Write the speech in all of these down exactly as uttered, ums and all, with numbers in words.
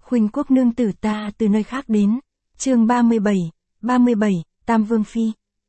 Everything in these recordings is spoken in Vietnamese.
Khuynh quốc nương tử ta từ nơi khác đến. Chương ba mươi bảy, ba mươi bảy, Tam Vương Phi.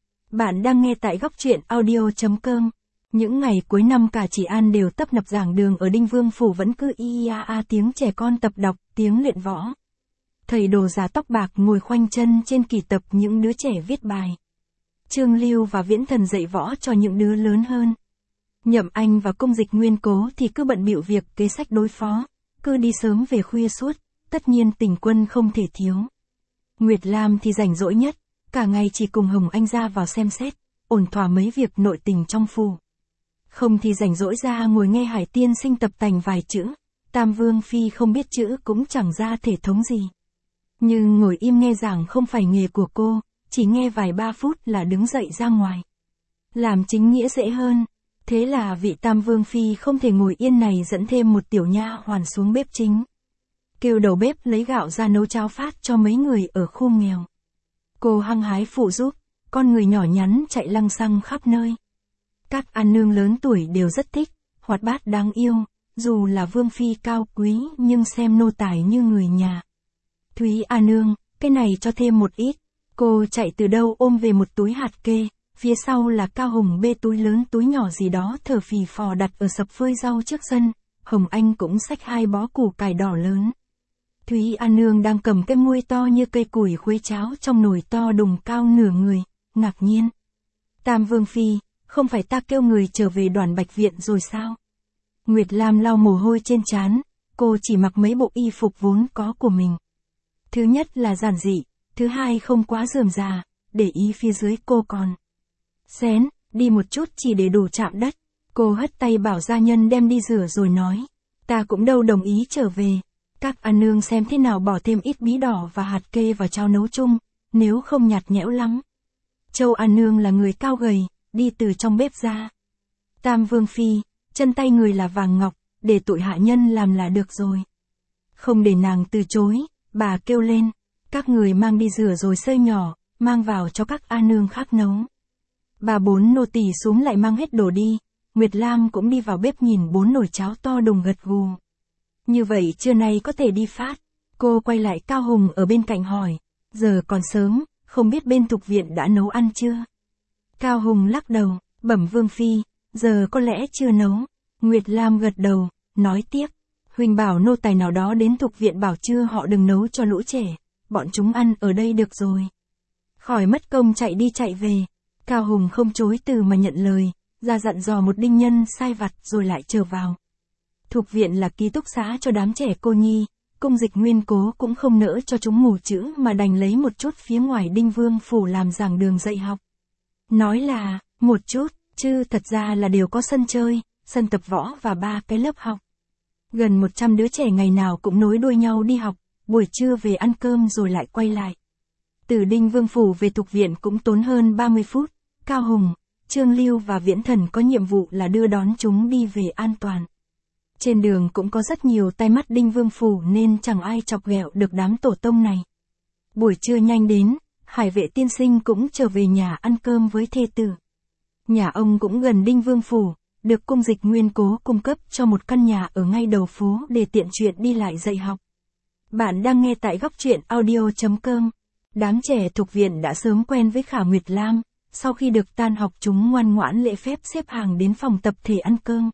Bạn đang nghe tại góc truyện audio.com. Những ngày cuối năm cả Trị An đều tấp nập giảng đường ở Đinh Vương Phủ vẫn cứ y a a tiếng trẻ con tập đọc, tiếng luyện võ. Thầy đồ già tóc bạc ngồi khoanh chân trên kỳ tập những đứa trẻ viết bài. Trương Lưu và Viễn Thần dạy võ cho những đứa lớn hơn. Nhậm Anh và Cung Dịch Nguyên Cố thì cứ bận bịu việc kế sách đối phó, cứ đi sớm về khuya suốt, tất nhiên Tình Quân không thể thiếu. Nguyệt Lam thì rảnh rỗi nhất, cả ngày chỉ cùng Hồng Anh ra vào xem xét, ổn thỏa mấy việc nội tình trong phủ. Không thì rảnh rỗi ra ngồi nghe Hải Tiên Sinh tập tành vài chữ, Tam Vương Phi không biết chữ cũng chẳng ra thể thống gì. Nhưng ngồi im nghe giảng không phải nghề của cô, chỉ nghe vài ba phút là đứng dậy ra ngoài. Làm chính nghĩa dễ hơn, thế là vị Tam Vương Phi không thể ngồi yên này dẫn thêm một tiểu nha hoàn xuống bếp chính. Kêu đầu bếp lấy gạo ra nấu cháo phát cho mấy người ở khu nghèo. Cô hăng hái phụ giúp, con người nhỏ nhắn chạy lăng xăng khắp nơi. Các an nương lớn tuổi đều rất thích, hoạt bát đáng yêu, dù là Vương Phi cao quý nhưng xem nô tài như người nhà. Thúy A Nương, cái này cho thêm một ít. Cô chạy từ đâu ôm về một túi hạt kê, phía sau là Cao Hùng bê túi lớn túi nhỏ gì đó thở phì phò đặt ở sập phơi rau trước sân. Hồng Anh cũng xách hai bó củ cải đỏ lớn. Thúy A Nương đang cầm cái muôi to như cây củi khuấy cháo trong nồi to đùng cao nửa người, ngạc nhiên. Tam Vương Phi, không phải ta kêu người trở về Đoàn Bạch Viện rồi sao? Nguyệt Lam lau mồ hôi trên trán, cô chỉ mặc mấy bộ y phục vốn có của mình. Thứ nhất là giản dị, thứ hai không quá rườm rà, để ý phía dưới cô còn xén, đi một chút chỉ để đủ chạm đất. Cô hất tay bảo gia nhân đem đi rửa rồi nói, ta cũng đâu đồng ý trở về. Các an nương xem thế nào bỏ thêm ít bí đỏ và hạt kê vào cháo nấu chung, nếu không nhạt nhẽo lắm. Châu An Nương là người cao gầy, đi từ trong bếp ra. Tam Vương Phi, chân tay người là vàng ngọc, để tụi hạ nhân làm là được rồi. Không để nàng từ chối, bà kêu lên, các người mang đi rửa rồi xơi nhỏ, mang vào cho các an nương khác nấu. Bà bốn nô tỳ xuống lại mang hết đồ đi, Nguyệt Lam cũng đi vào bếp nhìn bốn nồi cháo to đùng gật gù. Như vậy trưa nay có thể đi phát. Cô quay lại Cao Hùng ở bên cạnh hỏi, giờ còn sớm, không biết bên Thục Viện đã nấu ăn chưa? Cao Hùng lắc đầu, bẩm Vương Phi, giờ có lẽ chưa nấu. Nguyệt Lam gật đầu, nói tiếp, Huỳnh bảo nô tài nào đó đến Thục Viện bảo chưa họ đừng nấu cho lũ trẻ, bọn chúng ăn ở đây được rồi. Khỏi mất công chạy đi chạy về. Cao Hùng không chối từ mà nhận lời, ra dặn dò một đinh nhân sai vặt rồi lại trở vào. Thục Viện là ký túc xá cho đám trẻ cô nhi, Cung Dịch Nguyên Cố cũng không nỡ cho chúng ngủ chữ mà đành lấy một chút phía ngoài Đinh Vương Phủ làm giảng đường dạy học. Nói là, một chút, chứ thật ra là đều có sân chơi, sân tập võ và ba cái lớp học. Gần một trăm đứa trẻ ngày nào cũng nối đuôi nhau đi học, buổi trưa về ăn cơm rồi lại quay lại. Từ Đinh Vương Phủ về Thục Viện cũng tốn hơn ba mươi phút, Cao Hùng, Trương Lưu và Viễn Thần có nhiệm vụ là đưa đón chúng đi về an toàn. Trên đường cũng có rất nhiều tai mắt Đinh Vương Phủ nên chẳng ai chọc ghẹo được đám tổ tông này. Buổi trưa nhanh đến, Hải Vệ tiên sinh cũng trở về nhà ăn cơm với thê tử. Nhà ông cũng gần Đinh Vương Phủ, được Cung Dịch Nguyên Cố cung cấp cho một căn nhà ở ngay đầu phố để tiện chuyện đi lại dạy học. Bạn đang nghe tại góc truyện audio.com. Đám trẻ Thục Viện đã sớm quen với Khả Nguyệt Lam, sau khi được tan học chúng ngoan ngoãn lễ phép xếp hàng đến phòng tập thể ăn cơm.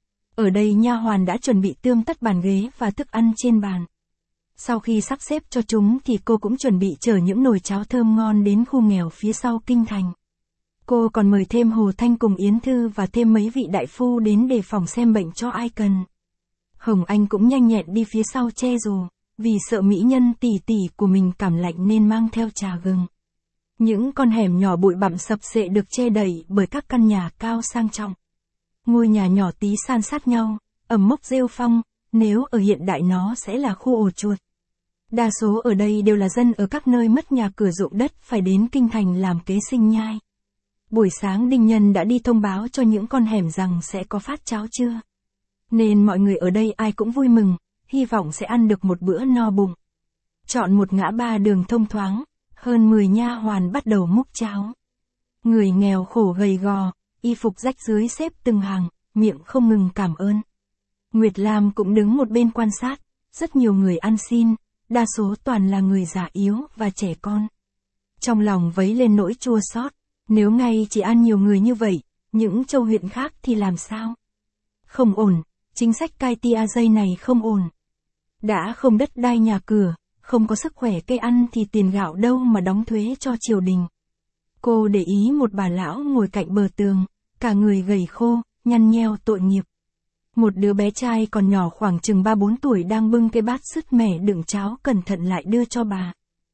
Ở đây nha hoàn đã chuẩn bị tươm tất bàn ghế và thức ăn trên bàn. Sau khi sắp xếp cho chúng thì cô cũng chuẩn bị chở những nồi cháo thơm ngon đến khu nghèo phía sau kinh thành. Cô còn mời thêm Hồ Thanh cùng Yến Thư và thêm mấy vị đại phu đến đề phòng xem bệnh cho ai cần. Hồng Anh cũng nhanh nhẹn đi phía sau che dù, vì sợ mỹ nhân tỷ tỷ của mình cảm lạnh nên mang theo trà gừng. Những con hẻm nhỏ bụi bặm sập sệ được che đậy bởi các căn nhà cao sang trọng. Ngôi nhà nhỏ tí san sát nhau, ẩm mốc rêu phong, nếu ở hiện đại nó sẽ là khu ổ chuột. Đa số ở đây đều là dân ở các nơi mất nhà cửa ruộng đất phải đến kinh thành làm kế sinh nhai. Buổi sáng Đinh Nhân đã đi thông báo cho những con hẻm rằng sẽ có phát cháo trưa. Nên mọi người ở đây ai cũng vui mừng, hy vọng sẽ ăn được một bữa no bụng. Chọn một ngã ba đường thông thoáng, hơn mười nha hoàn bắt đầu múc cháo. Người nghèo khổ gầy gò, y phục rách rưới xếp từng hàng, miệng không ngừng cảm ơn. Nguyệt Lam cũng đứng một bên quan sát, rất nhiều người ăn xin, đa số toàn là người già yếu và trẻ con. Trong lòng vấy lên nỗi chua xót, nếu ngay chỉ ăn nhiều người như vậy, những châu huyện khác thì làm sao? Không ổn, chính sách cai tia dây này không ổn. Đã không đất đai nhà cửa, không có sức khỏe cây ăn thì tiền gạo đâu mà đóng thuế cho triều đình. Cô để ý một bà lão ngồi cạnh bờ tường, cả người gầy khô, nhăn nheo tội nghiệp. Một đứa bé trai còn nhỏ khoảng chừng ba bốn tuổi đang bưng cái bát sứt mẻ đựng cháo cẩn thận lại đưa cho bà.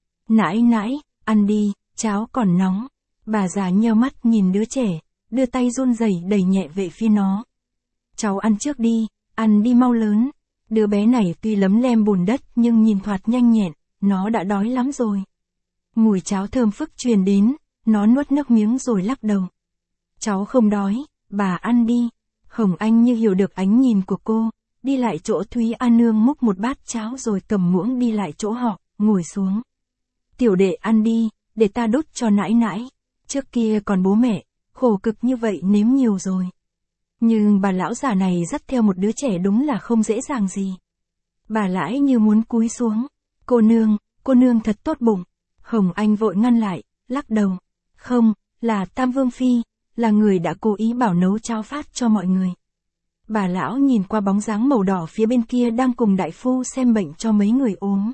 Nãi nãi, ăn đi, cháo còn nóng. Bà già nheo mắt nhìn đứa trẻ, đưa tay run rẩy đẩy nhẹ về phía nó. Cháu ăn trước đi, ăn đi mau lớn. Đứa bé này tuy lấm lem bùn đất nhưng nhìn thoạt nhanh nhẹn, nó đã đói lắm rồi. Mùi cháo thơm phức truyền đến, nó nuốt nước miếng rồi lắc đầu. Cháu không đói, bà ăn đi. Hồng Anh như hiểu được ánh nhìn của cô, đi lại chỗ Thúy An Nương múc một bát cháo rồi cầm muỗng đi lại chỗ họ, ngồi xuống. Tiểu đệ ăn đi, để ta đút cho nãi nãi. Trước kia còn bố mẹ, khổ cực như vậy nếm nhiều rồi. Nhưng bà lão già này dắt theo một đứa trẻ đúng là không dễ dàng gì. Bà lãi như muốn cúi xuống. Cô nương, cô nương thật tốt bụng. Hồng Anh vội ngăn lại, lắc đầu. Không, là Tam Vương Phi, là người đã cố ý bảo nấu cháo phát cho mọi người. Bà lão nhìn qua bóng dáng màu đỏ phía bên kia đang cùng đại phu xem bệnh cho mấy người ốm.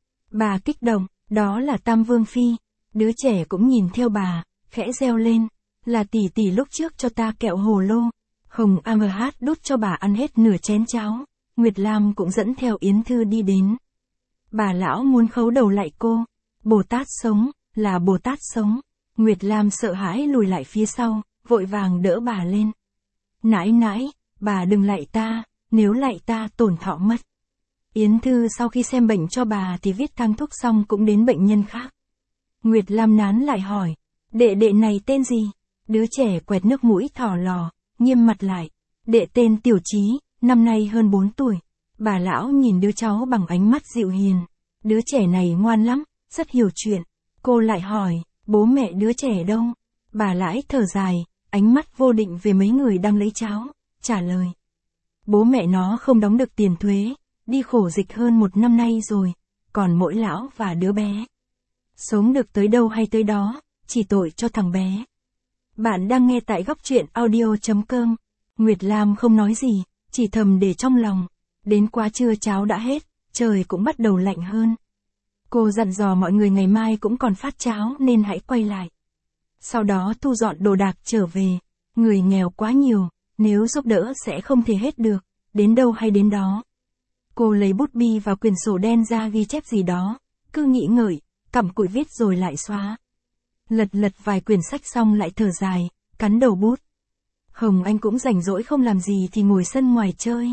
Bà kích động, đó là Tam Vương Phi. Đứa trẻ cũng nhìn theo bà, khẽ reo lên. Là tỷ tỷ lúc trước cho ta kẹo hồ lô. Hồng a mờ hát đút cho bà ăn hết nửa chén cháo. Nguyệt Lam cũng dẫn theo Yến Thư đi đến. Bà lão muốn khấu đầu lại cô. Bồ Tát sống, là Bồ Tát sống. Nguyệt Lam sợ hãi lùi lại phía sau, vội vàng đỡ bà lên. Nãi nãi, bà đừng lạy ta, nếu lạy ta tổn thọ mất. Yến Thư sau khi xem bệnh cho bà thì viết thang thuốc xong cũng đến bệnh nhân khác. Nguyệt Lam nán lại hỏi, đệ đệ này tên gì? Đứa trẻ quẹt nước mũi thỏ lò, nghiêm mặt lại. Đệ tên Tiểu Chí, năm nay hơn bốn tuổi. Bà lão nhìn đứa cháu bằng ánh mắt dịu hiền. Đứa trẻ này ngoan lắm, rất hiểu chuyện. Cô lại hỏi, bố mẹ đứa trẻ đâu? Bà lãi thở dài, ánh mắt vô định về mấy người đang lấy cháo, trả lời. Bố mẹ nó không đóng được tiền thuế, đi khổ dịch hơn một năm nay rồi, còn mỗi lão và đứa bé. Sống được tới đâu hay tới đó, chỉ tội cho thằng bé. Bạn đang nghe tại góc truyện audio chấm com. Nguyệt Lam không nói gì, chỉ thầm để trong lòng. Đến quá trưa cháo đã hết, trời cũng bắt đầu lạnh hơn. Cô dặn dò mọi người ngày mai cũng còn phát cháo nên hãy quay lại. Sau đó thu dọn đồ đạc trở về. Người nghèo quá nhiều, nếu giúp đỡ sẽ không thể hết được, đến đâu hay đến đó. Cô lấy bút bi và quyển sổ đen ra ghi chép gì đó, cứ nghĩ ngợi, cặm cụi viết rồi lại xóa. Lật lật vài quyển sách xong lại thở dài, cắn đầu bút. Hồng Anh cũng rảnh rỗi không làm gì thì ngồi sân ngoài chơi.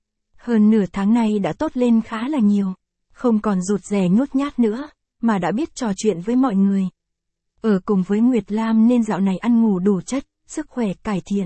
Hơn nửa tháng nay đã tốt lên khá là nhiều, không còn rụt rè nhút nhát nữa, mà đã biết trò chuyện với mọi người. Ở cùng với Nguyệt Lam nên dạo này ăn ngủ đủ chất, sức khỏe cải thiện.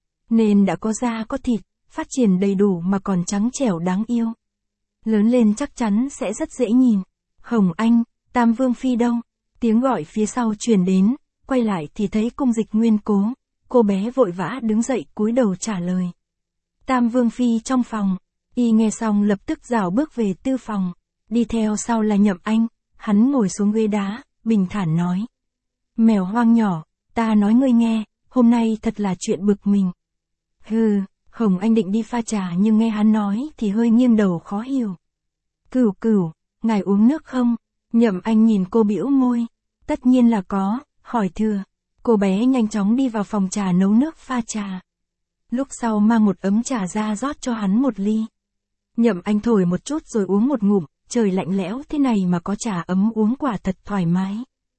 Nên đã có da có thịt, phát triển đầy đủ mà còn trắng trẻo đáng yêu. Lớn lên chắc chắn sẽ rất dễ nhìn. Hồng Anh, Tam Vương Phi đâu? Tiếng gọi phía sau truyền đến, quay lại thì thấy Cung Dịch Nguyên Cố. Cô bé vội vã đứng dậy cúi đầu trả lời. Tam Vương Phi trong phòng. Y nghe xong lập tức rảo bước về tư phòng. Đi theo sau là Nhậm Anh, hắn ngồi xuống ghế đá, bình thản nói. Mèo hoang nhỏ, ta nói ngươi nghe, hôm nay thật là chuyện bực mình. Hừ, Hồng Anh định đi pha trà nhưng nghe hắn nói thì hơi nghiêng đầu khó hiểu. Cửu cửu, ngài uống nước không? Nhậm Anh nhìn cô bĩu môi. Tất nhiên là có, hỏi thừa. Cô bé nhanh chóng đi vào phòng trà nấu nước pha trà. Lúc sau mang một ấm trà ra rót cho hắn một ly. Nhậm Anh thổi một chút rồi uống một ngụm, trời lạnh lẽo thế này mà có trà ấm uống quả thật thoải mái.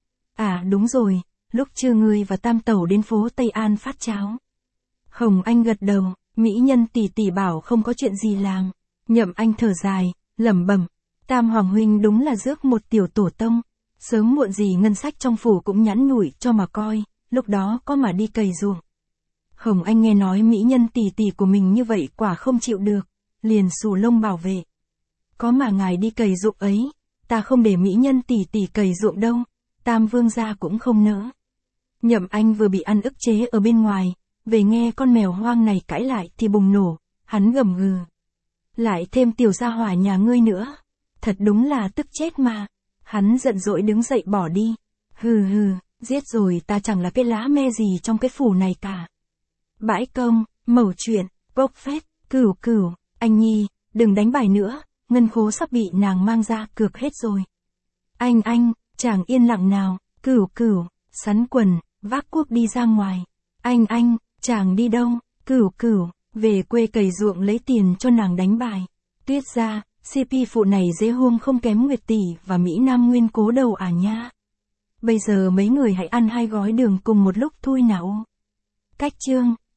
À đúng rồi, lúc trưa ngươi và Tam Tẩu đến phố Tây An phát cháo. Hồng Anh gật đầu, mỹ nhân tỷ tỷ bảo không có chuyện gì làm. Nhậm Anh thở dài, lẩm bẩm, Tam Hoàng huynh đúng là rước một tiểu tổ tông. Sớm muộn gì ngân sách trong phủ cũng nhẵn nhủi cho mà coi, lúc đó có mà đi cày ruộng. Hồng Anh nghe nói mỹ nhân tỷ tỷ của mình như vậy quả không chịu được, liền xù lông bảo vệ. Có mà ngài đi cày ruộng ấy, ta không để mỹ nhân tỷ tỷ cày ruộng đâu, Tam Vương gia cũng không nỡ. Nhậm Anh vừa bị ăn ức chế ở bên ngoài, về nghe con mèo hoang này cãi lại thì bùng nổ, hắn gầm gừ. Lại thêm tiểu gia hỏa nhà ngươi nữa. Thật đúng là tức chết mà. Hắn giận dỗi đứng dậy bỏ đi. Hừ hừ, giết rồi ta chẳng là cái lá me gì trong cái phủ này cả. Bãi công, mẩu chuyện, bốc phét, cửu cửu, anh Nhi, đừng đánh bài nữa, ngân khố sắp bị nàng mang ra cược hết rồi. Anh anh, chàng yên lặng nào, cửu cửu, sắn quần, vác cuốc đi ra ngoài. Anh anh, chàng đi đâu, cửu cửu, về quê cày ruộng lấy tiền cho nàng đánh bài. Tuyết ra, xê pê phụ này dễ huông không kém Nguyệt tỷ và Mỹ Nam Nguyên Cố đâu à nha. Bây giờ mấy người hãy ăn hai gói đường cùng một lúc thôi nào. Cách chương